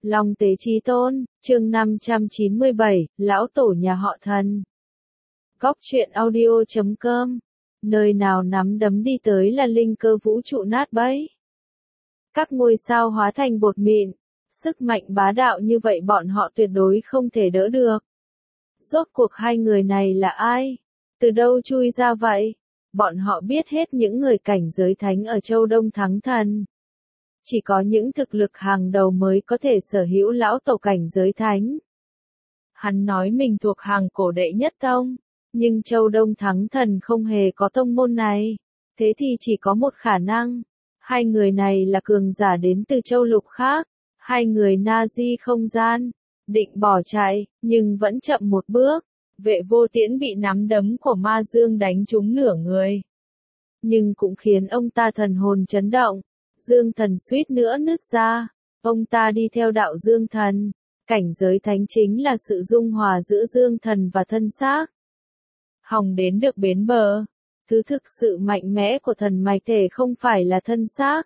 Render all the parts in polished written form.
Long Tế Chí Tôn, chương 597, Lão Tổ nhà họ Thần. Góc truyện audio.com, nơi nào nắm đấm đi tới là linh cơ vũ trụ nát bấy. Các ngôi sao hóa thành bột mịn, sức mạnh bá đạo như vậy bọn họ tuyệt đối không thể đỡ được. Rốt cuộc hai người này là ai? Từ đâu chui ra vậy? Bọn họ biết hết những người cảnh giới thánh ở châu Đông Thắng Thần. Chỉ có những thực lực hàng đầu mới có thể sở hữu lão tổ cảnh giới thánh. Hắn nói mình thuộc hàng cổ đệ nhất tông, nhưng châu Đông Thắng Thần không hề có tông môn này. Thế thì chỉ có một khả năng, hai người này là cường giả đến từ châu lục khác, hai người Na-di không gian, định bỏ chạy, nhưng vẫn chậm một bước. Vệ vô tiễn bị nắm đấm của Ma Dương đánh trúng nửa người. Nhưng cũng khiến ông ta thần hồn chấn động. Dương thần suýt nữa nứt ra. Ông ta đi theo đạo Dương thần. Cảnh giới thánh chính là sự dung hòa giữa Dương thần và thân xác. Hòng đến được bến bờ. Thứ thực sự mạnh mẽ của thần mạch thể không phải là thân xác,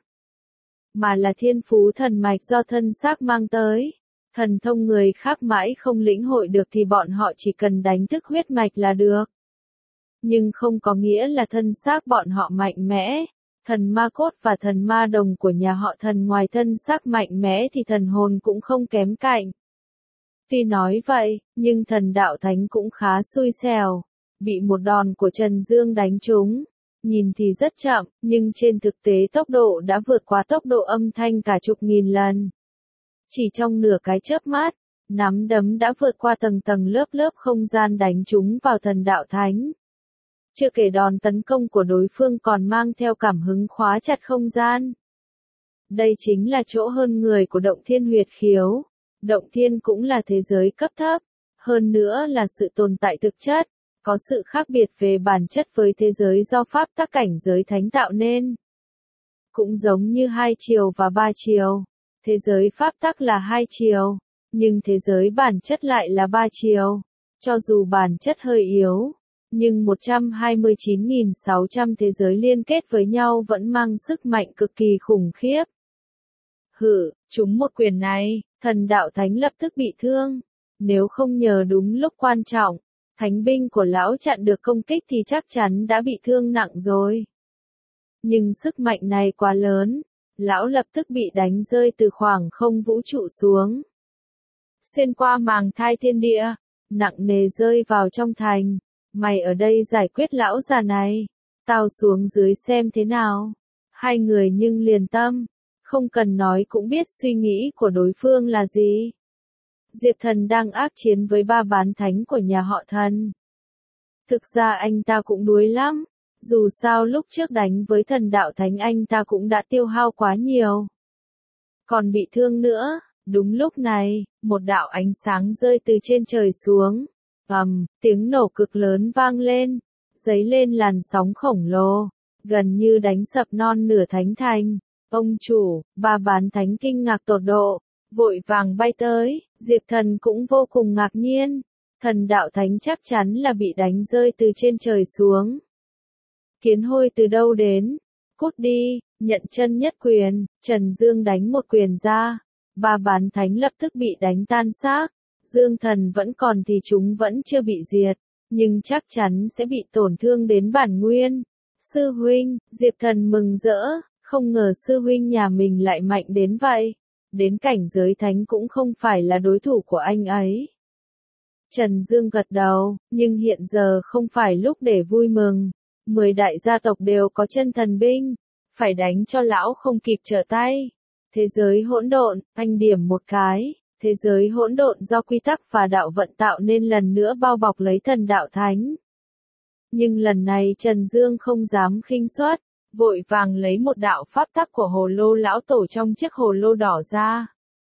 mà là thiên phú thần mạch do thân xác mang tới. Thần thông người khác mãi không lĩnh hội được thì bọn họ chỉ cần đánh thức huyết mạch là được. Nhưng không có nghĩa là thân xác bọn họ mạnh mẽ. Thần ma cốt và thần ma đồng của nhà họ Thần ngoài thân xác mạnh mẽ thì thần hồn cũng không kém cạnh. Tuy nói vậy, nhưng thần đạo thánh cũng khá xui xẻo. Bị một đòn của Trần Dương đánh trúng. Nhìn thì rất chậm, nhưng trên thực tế tốc độ đã vượt qua tốc độ âm thanh cả chục nghìn lần. Chỉ trong nửa cái chớp mắt, nắm đấm đã vượt qua tầng tầng lớp lớp không gian đánh trúng vào thần đạo thánh. Chưa kể đòn tấn công của đối phương còn mang theo cảm hứng khóa chặt không gian. Đây chính là chỗ hơn người của Động Thiên huyệt khiếu. Động Thiên cũng là thế giới cấp thấp, hơn nữa là sự tồn tại thực chất, có sự khác biệt về bản chất với thế giới do pháp tắc cảnh giới thánh tạo nên. Cũng giống như hai chiều và ba chiều. Thế giới pháp tắc là hai chiều, nhưng thế giới bản chất lại là ba chiều. Cho dù bản chất hơi yếu, nhưng 129.600 thế giới liên kết với nhau vẫn mang sức mạnh cực kỳ khủng khiếp. Trúng một quyền này, thần đạo thánh lập tức bị thương. Nếu không nhờ đúng lúc quan trọng, thánh binh của lão chặn được công kích thì chắc chắn đã bị thương nặng rồi. Nhưng sức mạnh này quá lớn. Lão lập tức bị đánh rơi từ khoảng không vũ trụ xuống. Xuyên qua màng thai thiên địa, nặng nề rơi vào trong thành. Mày ở đây giải quyết lão già này, tao xuống dưới xem thế nào. Hai người nhưng liền tâm, không cần nói cũng biết suy nghĩ của đối phương là gì. Diệp Thần đang ác chiến với ba bán thánh của nhà họ Thần. Thực ra anh ta cũng đuối lắm. Dù sao lúc trước đánh với thần đạo thánh anh ta cũng đã tiêu hao quá nhiều. Còn bị thương nữa, đúng lúc này, một đạo ánh sáng rơi từ trên trời xuống. Tiếng nổ cực lớn vang lên, dấy lên làn sóng khổng lồ, gần như đánh sập non nửa thánh thành. Ông chủ, ba bán thánh kinh ngạc tột độ, vội vàng bay tới, Diệp Thần cũng vô cùng ngạc nhiên. Thần đạo thánh chắc chắn là bị đánh rơi từ trên trời xuống. Kiến hôi từ đâu đến? Cút đi, nhận chân nhất quyền, Trần Dương đánh một quyền ra. Ba bán thánh lập tức bị đánh tan xác. Dương thần vẫn còn thì chúng vẫn chưa bị diệt, nhưng chắc chắn sẽ bị tổn thương đến bản nguyên. Sư huynh, Diệp Thần mừng rỡ, không ngờ sư huynh nhà mình lại mạnh đến vậy. Đến cảnh giới thánh cũng không phải là đối thủ của anh ấy. Trần Dương gật đầu, nhưng hiện giờ không phải lúc để vui mừng. 10 đại gia tộc đều có chân thần binh, phải đánh cho lão không kịp trở tay. Thế giới hỗn độn, anh điểm một cái, thế giới hỗn độn do quy tắc và đạo vận tạo nên lần nữa bao bọc lấy thần đạo thánh. Nhưng lần này Trần Dương không dám khinh suất, vội vàng lấy một đạo pháp tắc của hồ lô lão tổ trong chiếc hồ lô đỏ ra.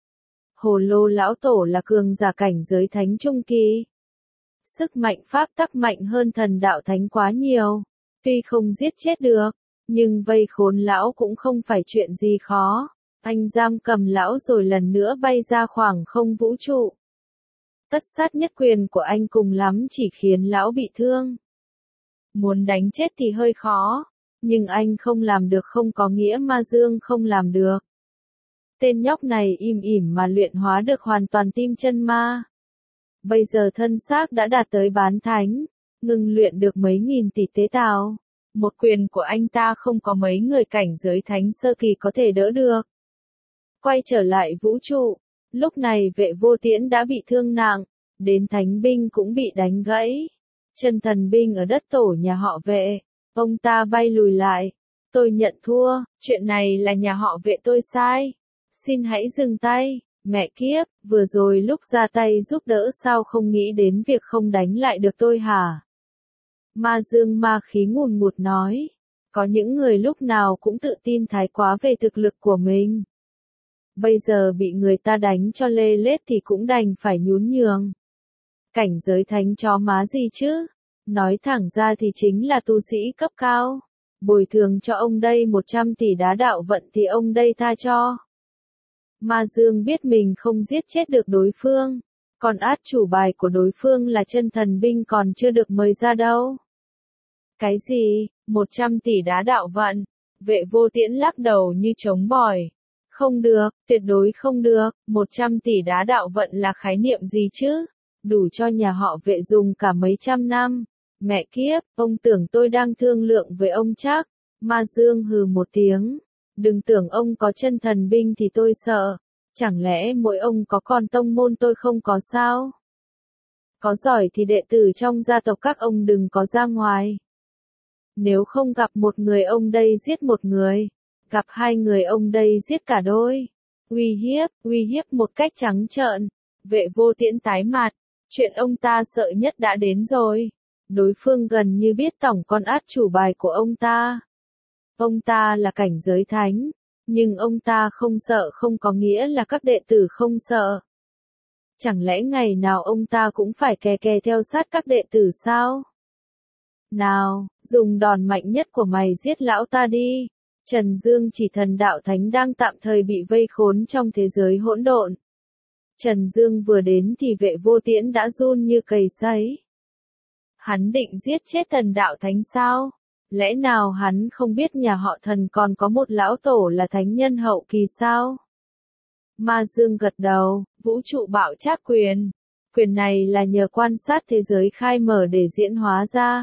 Hồ lô lão tổ là cường giả cảnh giới thánh trung kỳ. Sức mạnh pháp tắc mạnh hơn thần đạo thánh quá nhiều. Tuy không giết chết được, nhưng vây khốn lão cũng không phải chuyện gì khó. Anh giam cầm lão rồi lần nữa bay ra khoảng không vũ trụ. Tất sát nhất quyền của anh cùng lắm chỉ khiến lão bị thương. Muốn đánh chết thì hơi khó, nhưng anh không làm được không có nghĩa Ma Dương không làm được. Tên nhóc này im ỉm mà luyện hóa được hoàn toàn tim chân ma. Bây giờ thân xác đã đạt tới bán thánh, ngừng luyện được mấy nghìn tỷ tế bào. Một quyền của anh ta không có mấy người cảnh giới thánh sơ kỳ có thể đỡ được. Quay trở lại vũ trụ, lúc này Vệ Vô Tiễn đã bị thương nặng, đến thánh binh cũng bị đánh gãy. Chân thần binh ở đất tổ nhà họ Vệ, ông ta bay lùi lại. Tôi nhận thua, chuyện này là nhà họ Vệ tôi sai. Xin hãy dừng tay, mẹ kiếp, vừa rồi lúc ra tay giúp đỡ sao không nghĩ đến việc không đánh lại được tôi hả? Ma Dương ma khí ngùn ngụt nói. Có những người lúc nào cũng tự tin thái quá về thực lực của mình. Bây giờ bị người ta đánh cho lê lết thì cũng đành phải nhún nhường. Cảnh giới thánh chó má gì chứ? Nói thẳng ra thì chính là tu sĩ cấp cao. Bồi thường cho ông đây 100 tỷ đá đạo vận thì ông đây tha cho. Ma Dương biết mình không giết chết được đối phương. Còn át chủ bài của đối phương là chân thần binh còn chưa được mời ra đâu. Cái gì? 100 tỷ đá đạo vận? Vệ Vô Tiễn lắc đầu như trống bỏi. Không được, tuyệt đối không được, 100 tỷ đá đạo vận là khái niệm gì chứ? Đủ cho nhà họ Vệ dùng cả mấy trăm năm. Mẹ kiếp, ông tưởng tôi đang thương lượng với ông chắc. Ma Dương hừ một tiếng. Đừng tưởng ông có chân thần binh thì tôi sợ. Chẳng lẽ mỗi ông có con tông môn tôi không có sao? Có giỏi thì đệ tử trong gia tộc các ông đừng có ra ngoài. Nếu không gặp một người ông đây giết một người. Gặp hai người ông đây giết cả đôi. Uy hiếp một cách trắng trợn. Vệ Vô Tiễn tái mặt. Chuyện ông ta sợ nhất đã đến rồi. Đối phương gần như biết tổng con át chủ bài của ông ta. Ông ta là cảnh giới thánh. Nhưng ông ta không sợ không có nghĩa là các đệ tử không sợ. Chẳng lẽ ngày nào ông ta cũng phải kè kè theo sát các đệ tử sao? Nào, dùng đòn mạnh nhất của mày giết lão ta đi. Trần Dương Chỉ Thần đạo thánh đang tạm thời bị vây khốn trong thế giới hỗn độn. Trần Dương vừa đến thì Vệ Vô Tiễn đã run như cầy sấy. Hắn định giết chết thần đạo thánh sao? Lẽ nào hắn không biết nhà họ Thần còn có một lão tổ là thánh nhân hậu kỳ sao? Ma Dương gật đầu, vũ trụ bạo trác quyền. Quyền này là nhờ quan sát thế giới khai mở để diễn hóa ra.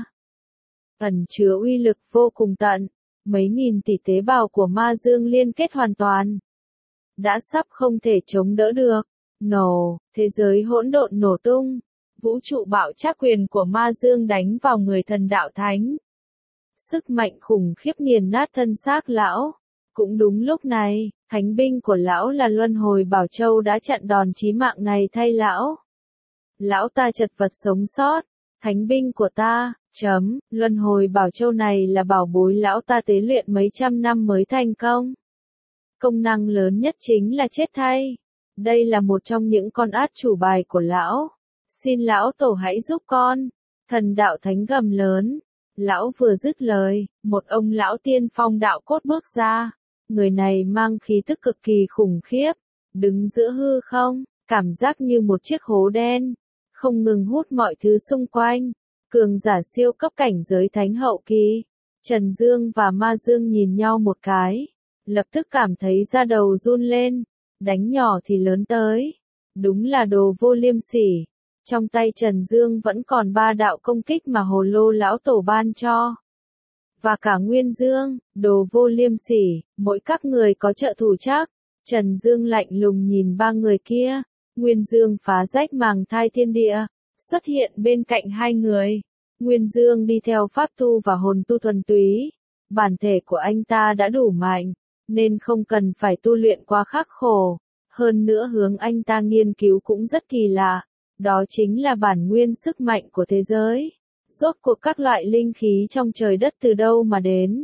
Ẩn chứa uy lực vô cùng tận. Mấy nghìn tỷ tế bào của Ma Dương liên kết hoàn toàn. Đã sắp không thể chống đỡ được. Nổ, thế giới hỗn độn nổ tung. Vũ trụ bạo trác quyền của Ma Dương đánh vào người thần đạo thánh. Sức mạnh khủng khiếp nghiền nát thân xác lão. Cũng đúng lúc này, thánh binh của lão là Luân Hồi Bảo Châu đã chặn đòn chí mạng này thay lão. Lão ta chật vật sống sót. Thánh binh của ta, Luân Hồi Bảo Châu này là bảo bối lão ta tế luyện mấy trăm năm mới thành công. Công năng lớn nhất chính là chết thay. Đây là một trong những con át chủ bài của lão. Xin lão tổ hãy giúp con. Thần đạo thánh gầm lớn. Lão vừa dứt lời, một ông lão tiên phong đạo cốt bước ra. Người này mang khí tức cực kỳ khủng khiếp. Đứng giữa hư không, cảm giác như một chiếc hố đen. Không ngừng hút mọi thứ xung quanh. Cường giả siêu cấp cảnh giới thánh hậu kỳ. Trần Dương và Ma Dương nhìn nhau một cái. Lập tức cảm thấy da đầu run lên. Đánh nhỏ thì lớn tới. Đúng là đồ vô liêm sỉ. Trong tay Trần Dương vẫn còn 3 đạo công kích mà Hồ Lô lão tổ ban cho. Và cả Nguyên Dương, đồ vô liêm sỉ, mỗi các người có trợ thủ chắc. Trần Dương lạnh lùng nhìn 3 người kia. Nguyên Dương phá rách màng thai thiên địa, xuất hiện bên cạnh 2 người. Nguyên Dương đi theo pháp tu và hồn tu thuần túy. Bản thể của anh ta đã đủ mạnh, nên không cần phải tu luyện quá khắc khổ. Hơn nữa hướng anh ta nghiên cứu cũng rất kỳ lạ. Đó chính là bản nguyên sức mạnh của thế giới. Rốt cuộc các loại linh khí trong trời đất từ đâu mà đến.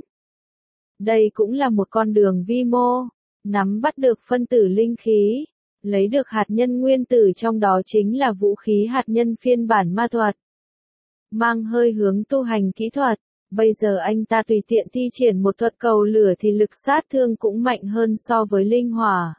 Đây cũng là một con đường vi mô. Nắm bắt được phân tử linh khí. Lấy được hạt nhân nguyên tử trong đó chính là vũ khí hạt nhân phiên bản ma thuật. Mang hơi hướng tu hành kỹ thuật. Bây giờ anh ta tùy tiện thi triển một thuật cầu lửa thì lực sát thương cũng mạnh hơn so với linh hỏa.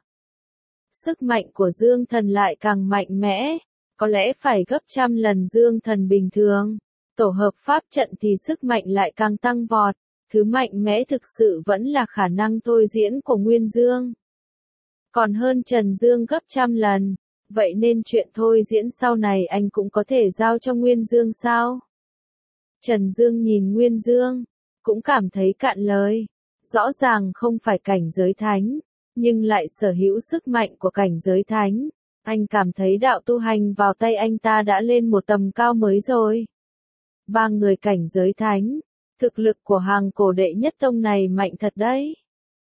Sức mạnh của Dương Thần lại càng mạnh mẽ. Có lẽ phải gấp trăm lần Dương Thần bình thường. Tổ hợp pháp trận thì sức mạnh lại càng tăng vọt. Thứ mạnh mẽ thực sự vẫn là khả năng thôi diễn của Nguyên Dương. còn hơn Trần Dương gấp trăm lần. Vậy nên chuyện thôi diễn sau này anh cũng có thể giao cho Nguyên Dương sao? Trần Dương nhìn Nguyên Dương, cũng cảm thấy cạn lời. Rõ ràng không phải cảnh giới thánh, nhưng lại sở hữu sức mạnh của cảnh giới thánh. Anh cảm thấy đạo tu hành vào tay anh ta đã lên một tầm cao mới rồi. Ba người cảnh giới thánh, thực lực của hàng cổ đệ nhất tông này mạnh thật đấy.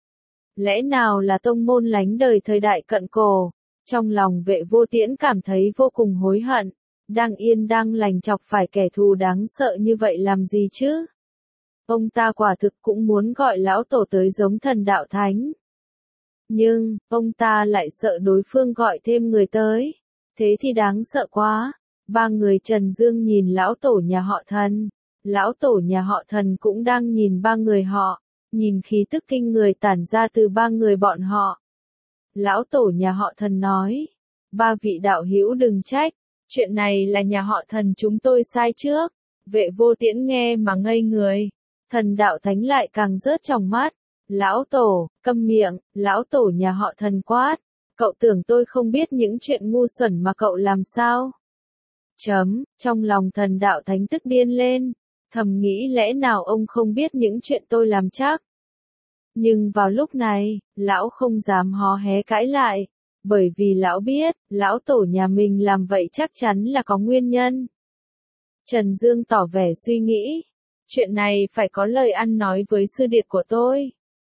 Lẽ nào là tông môn lánh đời thời đại cận cổ? Trong lòng Vệ Vô Tiễn cảm thấy vô cùng hối hận, đang yên đang lành chọc phải kẻ thù đáng sợ như vậy làm gì chứ? Ông ta quả thực cũng muốn gọi lão tổ tới giống thần đạo thánh. Nhưng, ông ta lại sợ đối phương gọi thêm người tới. Thế thì đáng sợ quá. Ba người Trần Dương nhìn lão tổ nhà họ Thần. Lão tổ nhà họ Thần cũng đang nhìn ba người họ. Nhìn khí tức kinh người tản ra từ ba người bọn họ. Lão tổ nhà họ Thần nói. Ba vị đạo hữu đừng trách. Chuyện này là nhà họ Thần chúng tôi sai trước. Vệ Vô Tiễn nghe mà ngây người. Thần đạo thánh lại càng rớt trong mắt. Lão tổ, câm miệng, lão tổ nhà họ Thần quát. Cậu tưởng tôi không biết những chuyện ngu xuẩn mà cậu làm sao? Trong lòng thần đạo thánh tức điên lên. Thầm nghĩ lẽ nào ông không biết những chuyện tôi làm chắc. Nhưng vào lúc này, lão không dám hó hé cãi lại. Bởi vì lão biết, lão tổ nhà mình làm vậy chắc chắn là có nguyên nhân. Trần Dương tỏ vẻ suy nghĩ. Chuyện này phải có lời ăn nói với sư điệt của tôi.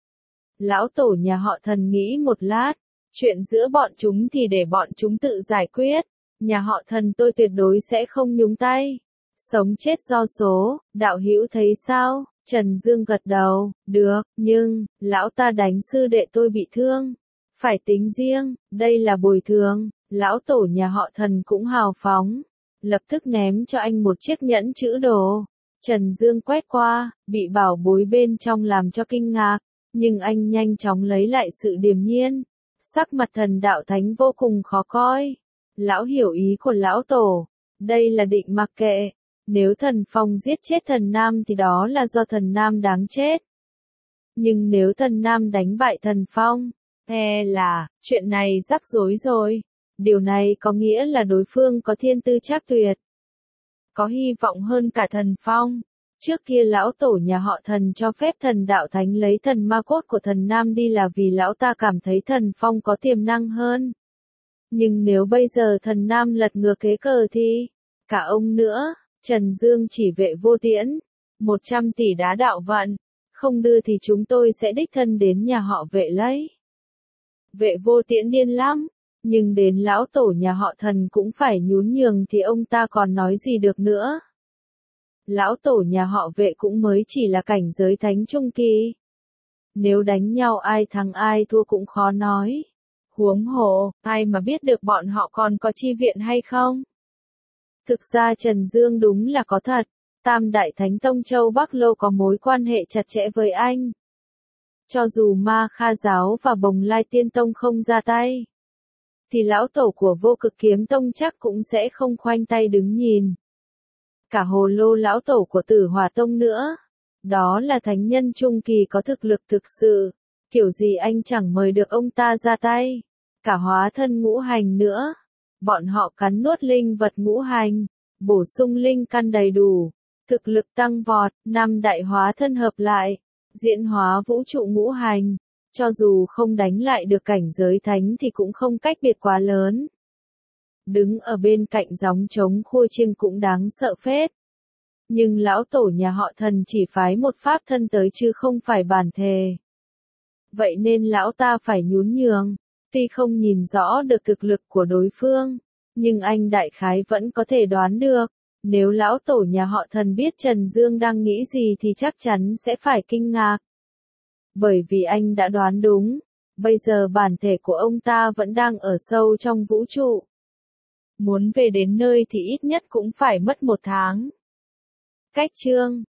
Lão tổ nhà họ Thần nghĩ một lát. Chuyện giữa bọn chúng thì để bọn chúng tự giải quyết. Nhà họ Thần tôi tuyệt đối sẽ không nhúng tay. Sống chết do số, đạo hữu thấy sao? Trần Dương gật đầu, được, nhưng, lão ta đánh sư đệ tôi bị thương. Phải tính riêng, đây là bồi thường. Lão tổ nhà họ Thần cũng hào phóng. Lập tức ném cho anh một chiếc nhẫn chữ đồ. Trần Dương quét qua, bị bảo bối bên trong làm cho kinh ngạc. Nhưng anh nhanh chóng lấy lại sự điềm nhiên. Sắc mặt thần đạo thánh vô cùng khó coi. Lão hiểu ý của lão tổ. Đây là định mặc kệ. Nếu thần phong giết chết thần nam thì đó là do thần nam đáng chết. Nhưng nếu thần nam đánh bại thần phong, là, chuyện này rắc rối rồi. Điều này có nghĩa là đối phương có thiên tư trác tuyệt. Có hy vọng hơn cả thần phong. Trước kia lão tổ nhà họ Thần cho phép thần đạo thánh lấy thần ma cốt của thần nam đi là vì lão ta cảm thấy thần phong có tiềm năng hơn. Nhưng nếu bây giờ thần nam lật ngược kế cờ thì, cả ông nữa, Trần Dương chỉ Vệ Vô Tiễn, 100 tỷ đá đạo vận, không đưa thì chúng tôi sẽ đích thân đến nhà họ Vệ lấy. Vệ Vô Tiễn điên lắm, nhưng đến lão tổ nhà họ Thần cũng phải nhún nhường thì ông ta còn nói gì được nữa. Lão tổ nhà họ Vệ cũng mới chỉ là cảnh giới thánh trung kỳ. Nếu đánh nhau ai thắng ai thua cũng khó nói. Huống hồ, ai mà biết được bọn họ còn có chi viện hay không? Thực ra Trần Dương đúng là có thật. Tam Đại Thánh Tông Châu Bắc Lô có mối quan hệ chặt chẽ với anh. Cho dù Ma Kha Giáo và Bồng Lai Tiên Tông không ra tay, thì lão tổ của Vô Cực Kiếm Tông chắc cũng sẽ không khoanh tay đứng nhìn. Cả Hồ Lô lão tổ của Tử Hỏa Tông nữa. Đó là thánh nhân trung kỳ có thực lực thực sự. Kiểu gì anh chẳng mời được ông ta ra tay. Cả hóa thân ngũ hành nữa. Bọn họ cắn nuốt linh vật ngũ hành, bổ sung linh căn đầy đủ. Thực lực tăng vọt, 5 đại hóa thân hợp lại. Diễn hóa vũ trụ ngũ hành. Cho dù không đánh lại được cảnh giới thánh thì cũng không cách biệt quá lớn. Đứng ở bên cạnh gióng trống khua chiêng cũng đáng sợ phết. Nhưng lão tổ nhà họ Thần chỉ phái một pháp thân tới chứ không phải bản thề. Vậy nên lão ta phải nhún nhường. Tuy không nhìn rõ được thực lực của đối phương, nhưng anh đại khái vẫn có thể đoán được. Nếu lão tổ nhà họ Thần biết Trần Dương đang nghĩ gì thì chắc chắn sẽ phải kinh ngạc. Bởi vì anh đã đoán đúng. Bây giờ bản thể của ông ta vẫn đang ở sâu trong vũ trụ. Muốn về đến nơi thì ít nhất cũng phải mất 1 tháng. Cách chương